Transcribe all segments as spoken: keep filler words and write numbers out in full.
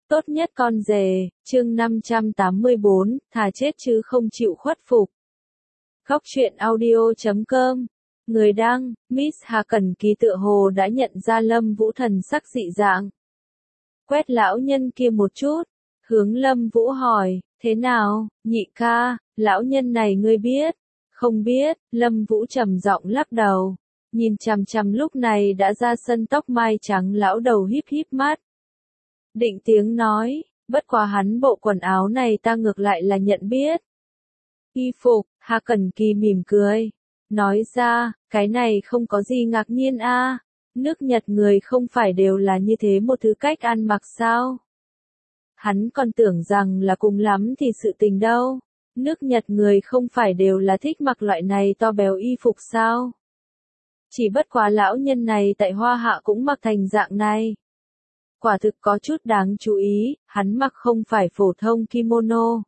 Tốt nhất con rể, chương năm trăm tám mươi bốn, thà chết chứ không chịu khuất phục. Góc truyện audio chấm com. Người đăng, Miss Hà Cẩn Kỳ tựa hồ đã nhận ra Lâm Vũ thần sắc dị dạng. Quét lão nhân kia một chút, hướng Lâm Vũ hỏi, thế nào, nhị ca, lão nhân này ngươi biết? Không biết, Lâm Vũ trầm giọng lắc đầu, nhìn chằm chằm lúc này đã ra sân tóc mai trắng lão đầu híp híp mắt. Định tiếng nói, bất quá hắn bộ quần áo này ta ngược lại là nhận biết. Y phục, Hà Cẩn Kỳ mỉm cười, nói ra, cái này không có gì ngạc nhiên a, à. Nước Nhật người không phải đều là như thế một thứ cách ăn mặc sao? Hắn còn tưởng rằng là cùng lắm thì sự tình đâu. Nước Nhật người không phải đều là thích mặc loại này to béo y phục sao? Chỉ bất quá lão nhân này tại Hoa Hạ cũng mặc thành dạng này. Quả thực có chút đáng chú ý, hắn mặc không phải phổ thông kimono.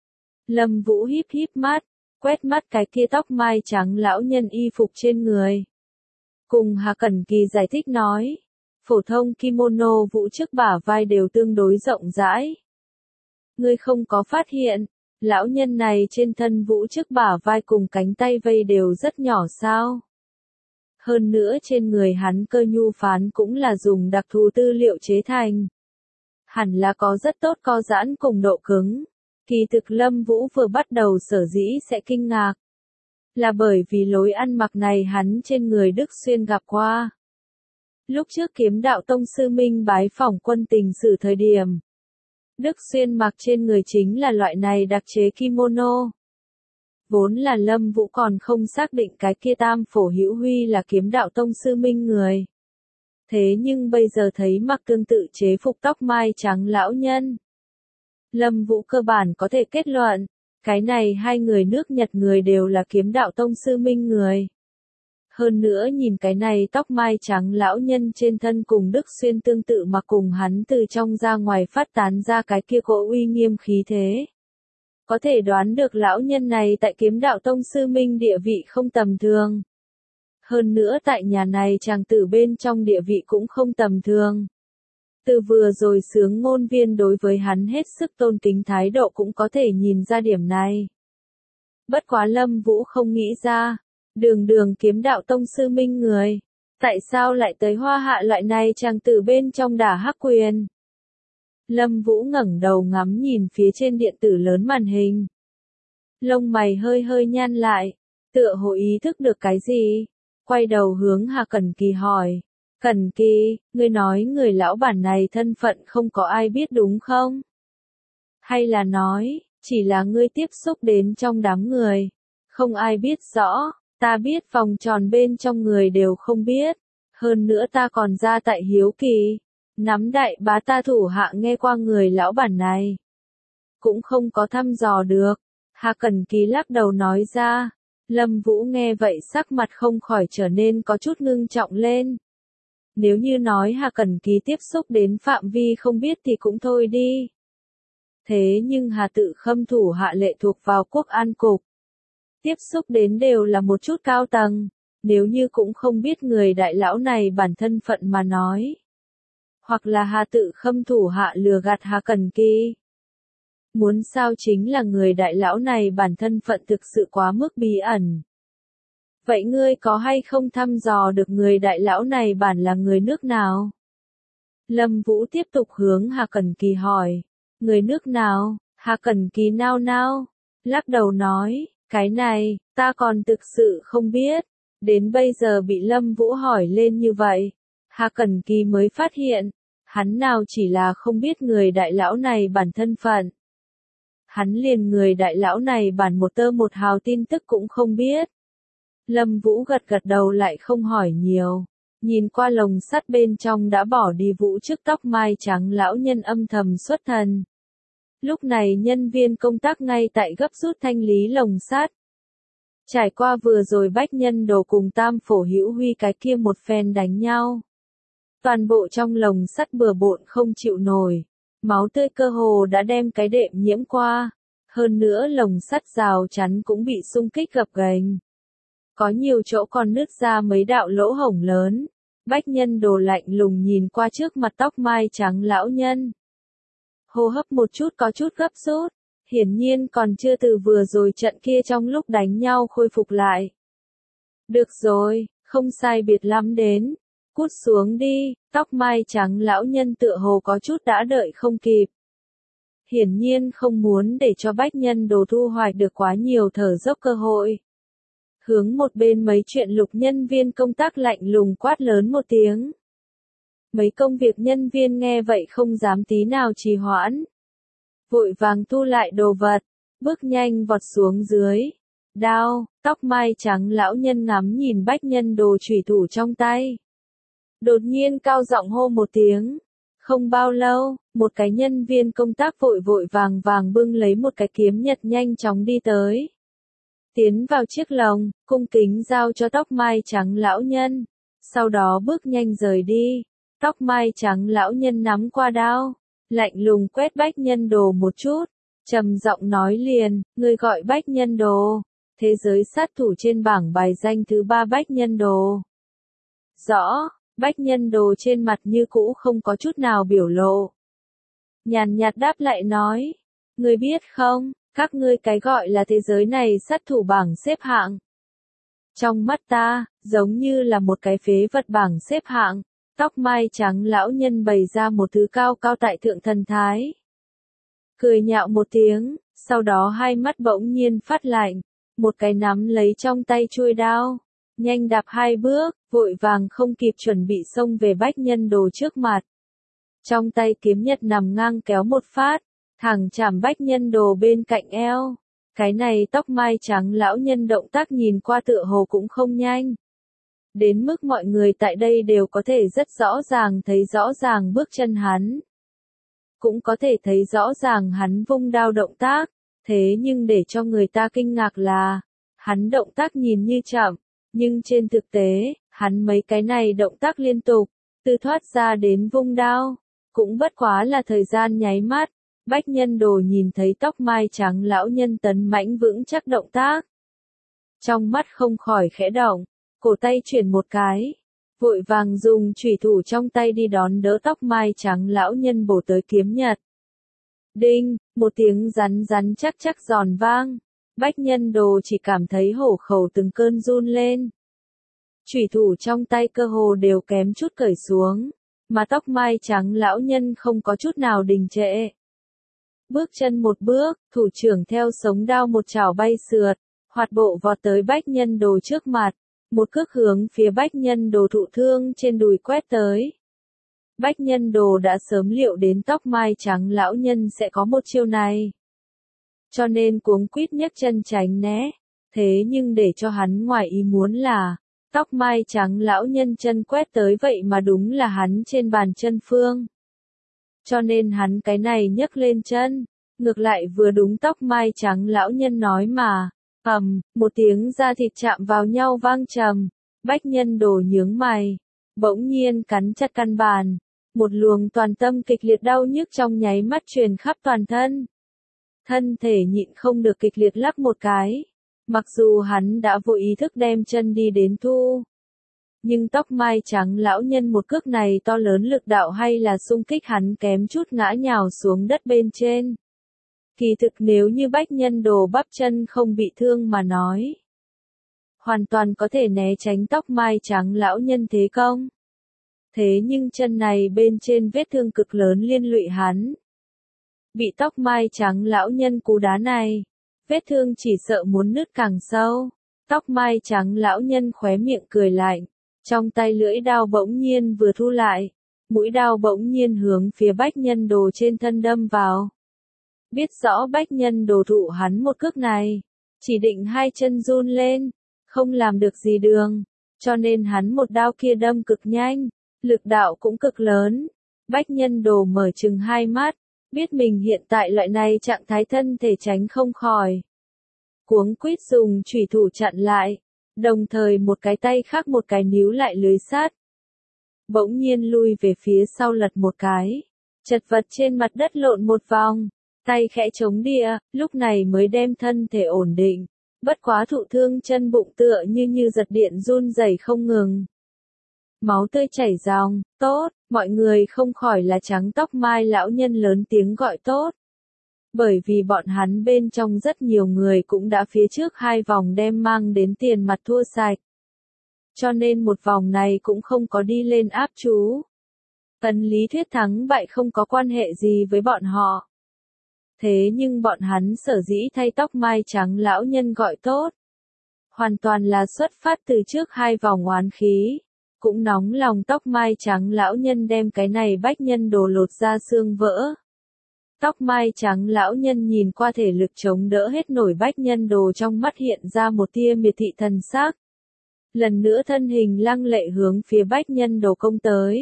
Lâm Vũ híp híp mắt, quét mắt cái kia tóc mai trắng lão nhân y phục trên người. Cùng Hà Cẩn Kỳ giải thích nói, phổ thông kimono Vũ trước bả vai đều tương đối rộng rãi. Ngươi không có phát hiện, lão nhân này trên thân Vũ trước bả vai cùng cánh tay vây đều rất nhỏ sao? Hơn nữa trên người hắn cơ nhu phán cũng là dùng đặc thù tư liệu chế thành. Hẳn là có rất tốt co giãn cùng độ cứng. Kỳ thực Lâm Vũ vừa bắt đầu sở dĩ sẽ kinh ngạc. Là bởi vì lối ăn mặc này hắn trên người Đức Xuyên gặp qua. Lúc trước Kiếm Đạo Tông sư Minh bái phỏng Quân Tình Sử thời điểm. Đức Xuyên mặc trên người chính là loại này đặc chế kimono. Vốn là Lâm Vũ còn không xác định cái kia Tam Phổ Hữu Huy là Kiếm Đạo Tông sư Minh người. Thế nhưng bây giờ thấy mặc tương tự chế phục tóc mai trắng lão nhân. Lâm Vũ cơ bản có thể kết luận, cái này hai người nước Nhật người đều là Kiếm Đạo Tông sư Minh người. Hơn nữa nhìn cái này tóc mai trắng lão nhân trên thân cùng Đức Xuyên tương tự mà cùng hắn từ trong ra ngoài phát tán ra cái kia cỗ uy nghiêm khí thế. Có thể đoán được lão nhân này tại Kiếm Đạo Tông sư Minh địa vị không tầm thường. Hơn nữa tại nhà này chàng tử bên trong địa vị cũng không tầm thường. Từ vừa rồi sướng ngôn viên đối với hắn hết sức tôn kính thái độ cũng có thể nhìn ra điểm này. Bất quá Lâm Vũ không nghĩ ra, đường đường Kiếm Đạo Tông sư Minh người, tại sao lại tới Hoa Hạ loại này chàng tử bên trong đả hắc quyền? Lâm Vũ ngẩng đầu ngắm nhìn phía trên điện tử lớn màn hình. Lông mày hơi hơi nhăn lại, tựa hồ ý thức được cái gì, quay đầu hướng Hà Cẩn Kỳ hỏi. Cẩn Kỳ, ngươi nói người lão bản này thân phận không có ai biết đúng không? Hay là nói, chỉ là ngươi tiếp xúc đến trong đám người, không ai biết rõ, ta biết vòng tròn bên trong người đều không biết, hơn nữa ta còn ra tại hiếu kỳ, nắm đại bá ta thủ hạ nghe qua người lão bản này. Cũng không có thăm dò được, Hà Cẩn Kỳ lắc đầu nói ra, Lâm Vũ nghe vậy sắc mặt không khỏi trở nên có chút ngưng trọng lên. Nếu như nói Hà Cẩn Kỳ tiếp xúc đến phạm vi không biết thì cũng thôi đi. Thế nhưng Hà Tự Khâm thủ hạ lệ thuộc vào Quốc An Cục. Tiếp xúc đến đều là một chút cao tầng, nếu như cũng không biết người đại lão này bản thân phận mà nói. Hoặc là Hà Tự Khâm thủ hạ lừa gạt Hà Cẩn Kỳ. Muốn sao chính là người đại lão này bản thân phận thực sự quá mức bí ẩn. Vậy ngươi có hay không thăm dò được người đại lão này bản là người nước nào? Lâm Vũ tiếp tục hướng Hà Cẩn Kỳ hỏi. Người nước nào? Hà Cẩn Kỳ nao nao, lắc đầu nói, cái này, ta còn thực sự không biết. Đến bây giờ bị Lâm Vũ hỏi lên như vậy, Hà Cẩn Kỳ mới phát hiện, hắn nào chỉ là không biết người đại lão này bản thân phận. Hắn liền người đại lão này bản một tơ một hào tin tức cũng không biết. Lâm Vũ gật gật đầu lại không hỏi nhiều, nhìn qua lồng sắt bên trong đã bỏ đi Vũ trước tóc mai trắng lão nhân âm thầm xuất thần. Lúc này nhân viên công tác ngay tại gấp rút thanh lý lồng sắt. Trải qua vừa rồi Bách Nhân Đồ cùng Tam Phổ Hữu Huy cái kia một phen đánh nhau. Toàn bộ trong lồng sắt bừa bộn không chịu nổi, máu tươi cơ hồ đã đem cái đệm nhiễm qua, hơn nữa lồng sắt rào chắn cũng bị xung kích gập ghềnh. Có nhiều chỗ còn nứt ra mấy đạo lỗ hổng lớn. Bách Nhân Đồ lạnh lùng nhìn qua trước mặt tóc mai trắng lão nhân. hô hấp một chút có chút gấp rút, hiển nhiên còn chưa từ vừa rồi trận kia trong lúc đánh nhau khôi phục lại. Được rồi, không sai biệt lắm đến, cút xuống đi, tóc mai trắng lão nhân tựa hồ có chút đã đợi không kịp. Hiển nhiên không muốn để cho Bách Nhân Đồ thu hoạch được quá nhiều thở dốc cơ hội. Hướng một bên mấy chuyện lục nhân viên công tác lạnh lùng quát lớn một tiếng. Mấy công việc nhân viên nghe vậy không dám tí nào trì hoãn. Vội vàng thu lại đồ vật, bước nhanh vọt xuống dưới. Đao, tóc mai trắng lão nhân ngắm nhìn Bách Nhân Đồ chủy thủ trong tay. Đột nhiên cao giọng hô một tiếng. Không bao lâu, một cái nhân viên công tác vội vội vàng vàng bưng lấy một cái kiếm nhật nhanh chóng đi tới. Tiến vào chiếc lồng, cung kính giao cho tóc mai trắng lão nhân. Sau đó bước nhanh rời đi. Tóc mai trắng lão nhân nắm qua đao, lạnh lùng quét Bách Nhân Đồ một chút, trầm giọng nói liền, người gọi Bách Nhân Đồ, thế giới sát thủ trên bảng bài danh thứ ba Bách Nhân Đồ. Rõ, Bách Nhân Đồ trên mặt như cũ không có chút nào biểu lộ. Nhàn nhạt đáp lại nói, người biết không, các ngươi cái gọi là thế giới này sát thủ bảng xếp hạng. Trong mắt ta, giống như là một cái phế vật bảng xếp hạng. Tóc mai trắng lão nhân bày ra một thứ cao cao tại thượng thần thái. Cười nhạo một tiếng, sau đó hai mắt bỗng nhiên phát lạnh, một cái nắm lấy trong tay chuôi đao, nhanh đạp hai bước, vội vàng không kịp chuẩn bị xông về Bách Nhân Đồ trước mặt. Trong tay kiếm nhật nằm ngang kéo một phát, thẳng chạm Bách Nhân Đồ bên cạnh eo. Cái này tóc mai trắng lão nhân động tác nhìn qua tựa hồ cũng không nhanh. Đến mức mọi người tại đây đều có thể rất rõ ràng thấy rõ ràng bước chân hắn. Cũng có thể thấy rõ ràng hắn vung đao động tác, thế nhưng để cho người ta kinh ngạc là, hắn động tác nhìn như chậm, nhưng trên thực tế, hắn mấy cái này động tác liên tục, từ thoát ra đến vung đao, cũng bất quá là thời gian nháy mắt. Bách Nhân Đồ nhìn thấy tóc mai trắng lão nhân tấn mãnh vững chắc động tác. Trong mắt không khỏi khẽ động. Cổ tay chuyển một cái, vội vàng dùng chủy thủ trong tay đi đón đỡ tóc mai trắng lão nhân bổ tới kiếm nhật. Đinh, một tiếng rắn rắn chắc chắc giòn vang, Bách Nhân Đồ chỉ cảm thấy hổ khẩu từng cơn run lên. Chủy thủ trong tay cơ hồ đều kém chút cởi xuống, mà tóc mai trắng lão nhân không có chút nào đình trệ. Bước chân một bước, thủ trưởng theo sống đao một chảo bay sượt, hoạt bộ vọt tới Bách Nhân Đồ trước mặt. Một cước hướng phía Bách Nhân Đồ thụ thương trên đùi quét tới. Bách Nhân Đồ đã sớm liệu đến tóc mai trắng lão nhân sẽ có một chiêu này. Cho nên cuống quýt nhấc chân tránh né. Thế nhưng để cho hắn ngoài ý muốn là, tóc mai trắng lão nhân chân quét tới vậy mà đúng là hắn trên bàn chân phương. Cho nên hắn cái này nhấc lên chân, ngược lại vừa đúng tóc mai trắng lão nhân nói mà. Ầm, một tiếng da thịt chạm vào nhau vang trầm, Bách Nhân Đồ nhướng mày, bỗng nhiên cắn chặt căn bàn, một luồng toàn tâm kịch liệt đau nhức trong nháy mắt truyền khắp toàn thân. Thân thể nhịn không được kịch liệt lắc một cái, mặc dù hắn đã vô ý thức đem chân đi đến thu. Nhưng tóc mai trắng lão nhân một cước này to lớn lực đạo hay là xung kích hắn kém chút ngã nhào xuống đất bên trên. Kỳ thực nếu như Bách Nhân Đồ bắp chân không bị thương mà nói, hoàn toàn có thể né tránh tóc mai trắng lão nhân thế công. Thế nhưng chân này bên trên vết thương cực lớn liên lụy hắn. Bị tóc mai trắng lão nhân cú đá này, vết thương chỉ sợ muốn nứt càng sâu. Tóc mai trắng lão nhân khóe miệng cười lạnh, trong tay lưỡi đao bỗng nhiên vừa thu lại, mũi đao bỗng nhiên hướng phía Bách Nhân Đồ trên thân đâm vào. Biết rõ Bách Nhân Đồ thụ hắn một cước này, chỉ định hai chân run lên, không làm được gì đường, cho nên hắn một đao kia đâm cực nhanh, lực đạo cũng cực lớn. Bách Nhân Đồ mở trừng hai mắt, biết mình hiện tại loại này trạng thái thân thể tránh không khỏi. Cuống quýt dùng chủy thủ chặn lại, đồng thời một cái tay khác một cái níu lại lưới sắt. Bỗng nhiên lui về phía sau lật một cái, chật vật trên mặt đất lộn một vòng. Tay khẽ chống địa, lúc này mới đem thân thể ổn định, bất quá thụ thương chân bụng tựa như như giật điện run rẩy không ngừng. Máu tươi chảy ròng, tốt, Mọi người không khỏi là trắng tóc mai lão nhân lớn tiếng gọi tốt. Bởi vì bọn hắn bên trong rất nhiều người cũng đã phía trước hai vòng đem mang đến tiền mặt thua sạch. Cho nên một vòng này cũng không có đi lên áp chú. Ấn lý thuyết thắng bại không có quan hệ gì với bọn họ. Thế nhưng bọn hắn sở dĩ thay tóc mai trắng lão nhân gọi tốt. Hoàn toàn là xuất phát từ trước hai vòng oán khí. Cũng nóng lòng tóc mai trắng lão nhân đem cái này bách nhân đồ lột ra xương vỡ. Tóc mai trắng lão nhân nhìn qua thể lực chống đỡ hết nổi bách nhân đồ trong mắt hiện ra một tia miệt thị thần sắc. Lần nữa thân hình lăng lệ hướng phía bách nhân đồ công tới.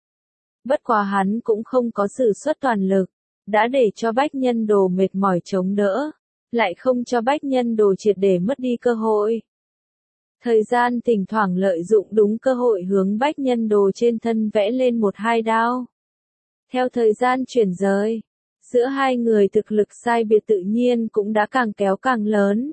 Bất quá hắn cũng không có sử xuất toàn lực, đã để cho bách nhân đồ mệt mỏi chống đỡ, lại không cho bách nhân đồ triệt để mất đi cơ hội. Thời gian thỉnh thoảng lợi dụng đúng cơ hội hướng bách nhân đồ trên thân vẽ lên một hai đao. Theo thời gian chuyển rời, giữa hai người thực lực sai biệt tự nhiên cũng đã càng kéo càng lớn.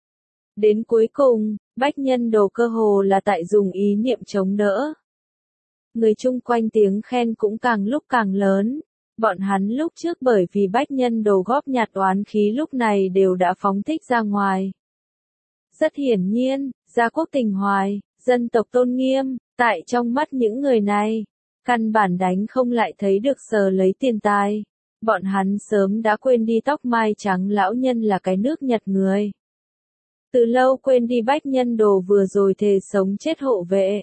Đến cuối cùng, bách nhân đồ cơ hồ là tại dùng ý niệm chống đỡ. Người chung quanh tiếng khen cũng càng lúc càng lớn. Bọn hắn lúc trước bởi vì bách nhân đồ góp nhặt oán khí lúc này đều đã phóng thích ra ngoài. Rất hiển nhiên, gia quốc tình hoài, dân tộc tôn nghiêm, tại trong mắt những người này, căn bản đánh không lại thấy được sờ lấy tiền tài. Bọn hắn sớm đã quên đi tóc mai trắng lão nhân là cái nước Nhật người. Từ lâu quên đi bách nhân đồ vừa rồi thề sống chết hộ vệ.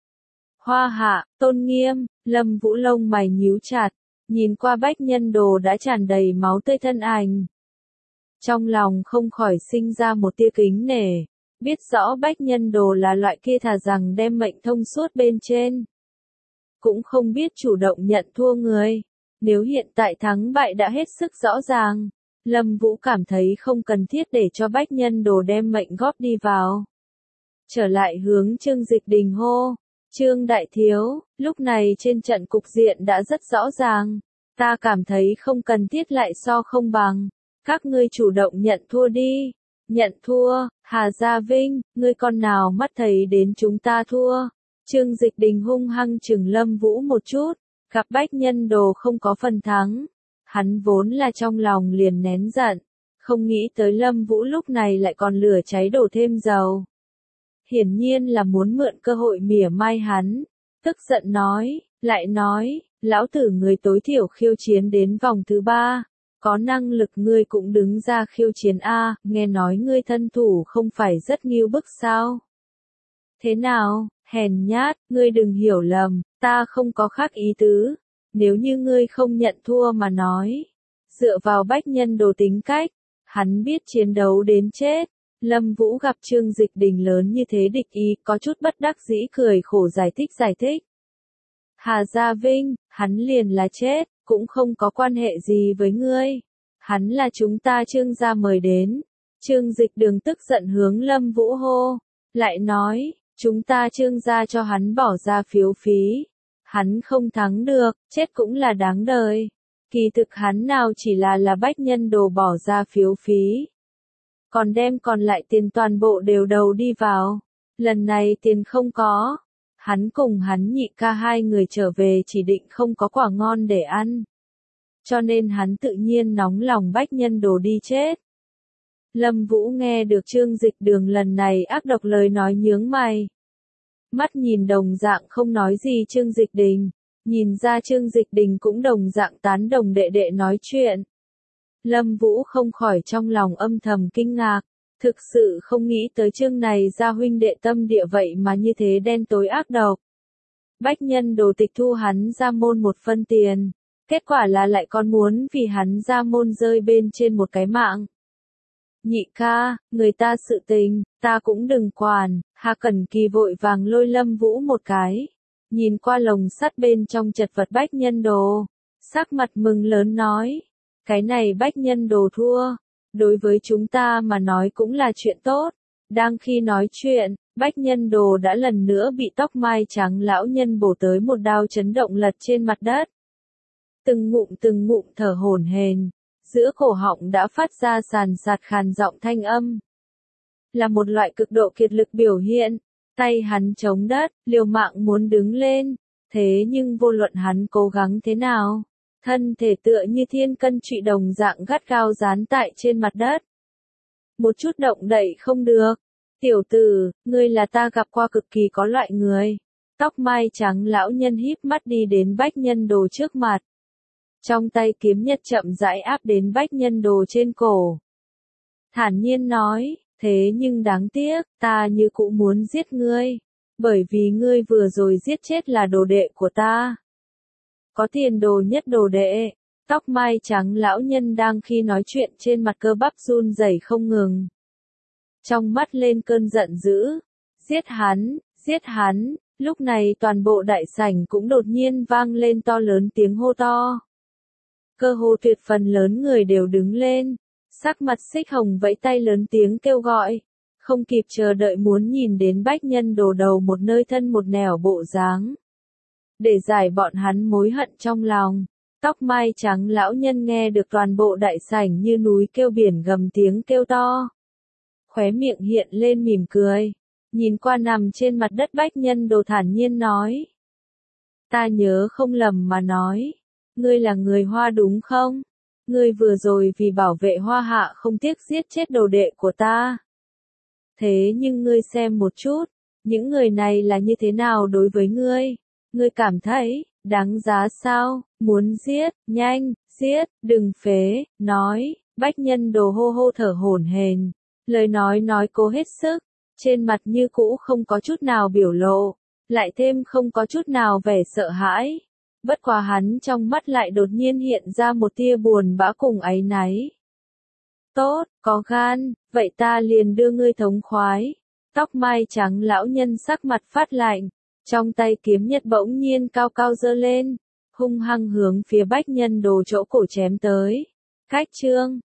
Hoa hạ, tôn nghiêm, Lâm Vũ lông mày nhíu chặt, nhìn qua bách nhân đồ đã tràn đầy máu tươi thân ảnh. Trong lòng không khỏi sinh ra một tia kính nể, biết rõ bách nhân đồ là loại kia thà rằng đem mệnh thông suốt bên trên. Cũng không biết chủ động nhận thua người, nếu hiện tại thắng bại đã hết sức rõ ràng. Lâm Vũ cảm thấy không cần thiết để cho bách nhân đồ đem mệnh góp đi vào. Trở lại hướng Trương Dịch Đình hô. Trương Đại Thiếu, lúc này trên trận cục diện đã rất rõ ràng. Ta cảm thấy không cần thiết lại so không bằng. Các ngươi chủ động nhận thua đi. Nhận thua, Hà Gia Vinh, ngươi con nào mắt thấy đến chúng ta thua. Trương Dịch Đình hung hăng chừng Lâm Vũ một chút. Gặp bách nhân đồ không có phần thắng. Hắn vốn là trong lòng liền nén giận, không nghĩ tới Lâm Vũ lúc này lại còn lửa cháy đổ thêm dầu. Hiển nhiên là muốn mượn cơ hội mỉa mai hắn, tức giận nói, lại nói, lão tử người tối thiểu khiêu chiến đến vòng thứ ba, có năng lực ngươi cũng đứng ra khiêu chiến a, nghe nói ngươi thân thủ không phải rất nghiêu bức sao? Thế nào, hèn nhát, ngươi đừng hiểu lầm, ta không có khác ý tứ. Nếu như ngươi không nhận thua mà nói, dựa vào bách nhân đồ tính cách, hắn biết chiến đấu đến chết. Lâm Vũ gặp Trương Dịch Đình lớn như thế địch ý, có chút bất đắc dĩ cười khổ giải thích giải thích. Hà Gia Vinh, hắn liền là chết, cũng không có quan hệ gì với ngươi. Hắn là chúng ta Trương gia mời đến. Trương Dịch Đường tức giận hướng Lâm Vũ hô, lại nói, chúng ta Trương gia cho hắn bỏ ra phiếu phí. Hắn không thắng được, chết cũng là đáng đời. Kỳ thực hắn nào chỉ là là bách nhân đồ bỏ ra phiếu phí. Còn đem còn lại tiền toàn bộ đều đầu đi vào. Lần này tiền không có. Hắn cùng hắn nhị ca hai người trở về chỉ định không có quả ngon để ăn. Cho nên hắn tự nhiên nóng lòng bách nhân đồ đi chết. Lâm Vũ nghe được Trương Dịch Đường lần này ác độc lời nói nhướng mày. Mắt nhìn đồng dạng không nói gì Trương Dịch Đình, nhìn ra Trương Dịch Đình cũng đồng dạng tán đồng đệ đệ nói chuyện. Lâm Vũ không khỏi trong lòng âm thầm kinh ngạc, thực sự không nghĩ tới Trương này gia huynh đệ tâm địa vậy mà như thế đen tối ác độc. Bách nhân đồ tịch thu hắn gia môn một phân tiền, kết quả là lại còn muốn vì hắn gia môn rơi bên trên một cái mạng. Nhị ca, người ta sự tình, ta cũng đừng quản. Hà Cẩn Kỳ vội vàng lôi Lâm Vũ một cái, nhìn qua lồng sắt bên trong chật vật bách nhân đồ, sắc mặt mừng lớn nói, cái này bách nhân đồ thua, đối với chúng ta mà nói cũng là chuyện tốt. Đang khi nói chuyện, bách nhân đồ đã lần nữa bị tóc mai trắng lão nhân bổ tới một đao chấn động lật trên mặt đất. Từng ngụm từng ngụm thở hổn hển, giữa cổ họng đã phát ra sàn sạt khàn giọng thanh âm. Là một loại cực độ kiệt lực biểu hiện, tay hắn chống đất, liều mạng muốn đứng lên, Thế nhưng vô luận hắn cố gắng thế nào, thân thể tựa như thiên cân trụy đồng dạng gắt gao dán tại trên mặt đất. Một chút động đậy không được. Tiểu tử, ngươi là ta gặp qua cực kỳ có loại người. Tóc mai trắng lão nhân híp mắt đi đến Bách Nhân Đồ trước mặt. Trong tay kiếm nhật chậm rãi áp đến Bách Nhân Đồ trên cổ. Thản nhiên nói, thế nhưng đáng tiếc, ta như cũng muốn giết ngươi. Bởi vì ngươi vừa rồi giết chết là đồ đệ của ta. Có tiền đồ nhất đồ đệ. Tóc mai trắng lão nhân đang khi nói chuyện trên mặt cơ bắp run rẩy không ngừng. Trong mắt lên cơn giận dữ. Giết hắn, giết hắn. Lúc này toàn bộ đại sảnh cũng đột nhiên vang lên to lớn tiếng hô to. Cơ hồ tuyệt phần lớn người đều đứng lên. Sắc mặt xích hồng vẫy tay lớn tiếng kêu gọi. Không kịp chờ đợi muốn nhìn đến Bách Nhân Đồ đầu một nơi thân một nẻo bộ dáng. Để giải bọn hắn mối hận trong lòng. Tóc mai trắng lão nhân nghe được toàn bộ đại sảnh như núi kêu biển gầm tiếng kêu to. Khóe miệng hiện lên mỉm cười. Nhìn qua nằm trên mặt đất Bách Nhân Đồ thản nhiên nói. Ta nhớ không lầm mà nói. Ngươi là người Hoa đúng không? Ngươi vừa rồi vì bảo vệ Hoa Hạ không tiếc giết chết đồ đệ của ta. Thế nhưng ngươi xem một chút. Những người này là như thế nào đối với ngươi? Ngươi cảm thấy, đáng giá sao? Muốn giết, nhanh, giết, đừng phế, nói. Bách Nhân Đồ hô hô thở hổn hển. Lời nói nói cố hết sức. Trên mặt như cũ không có chút nào biểu lộ, lại thêm không có chút nào vẻ sợ hãi. Bất quá hắn trong mắt lại đột nhiên hiện ra một tia buồn bã cùng áy náy. Tốt, có gan, vậy ta liền đưa ngươi thống khoái. Tóc mai trắng lão nhân sắc mặt phát lạnh, trong tay kiếm nhật bỗng nhiên cao cao giơ lên, hung hăng hướng phía Bách Nhân Đồ chỗ cổ chém tới. Khách chương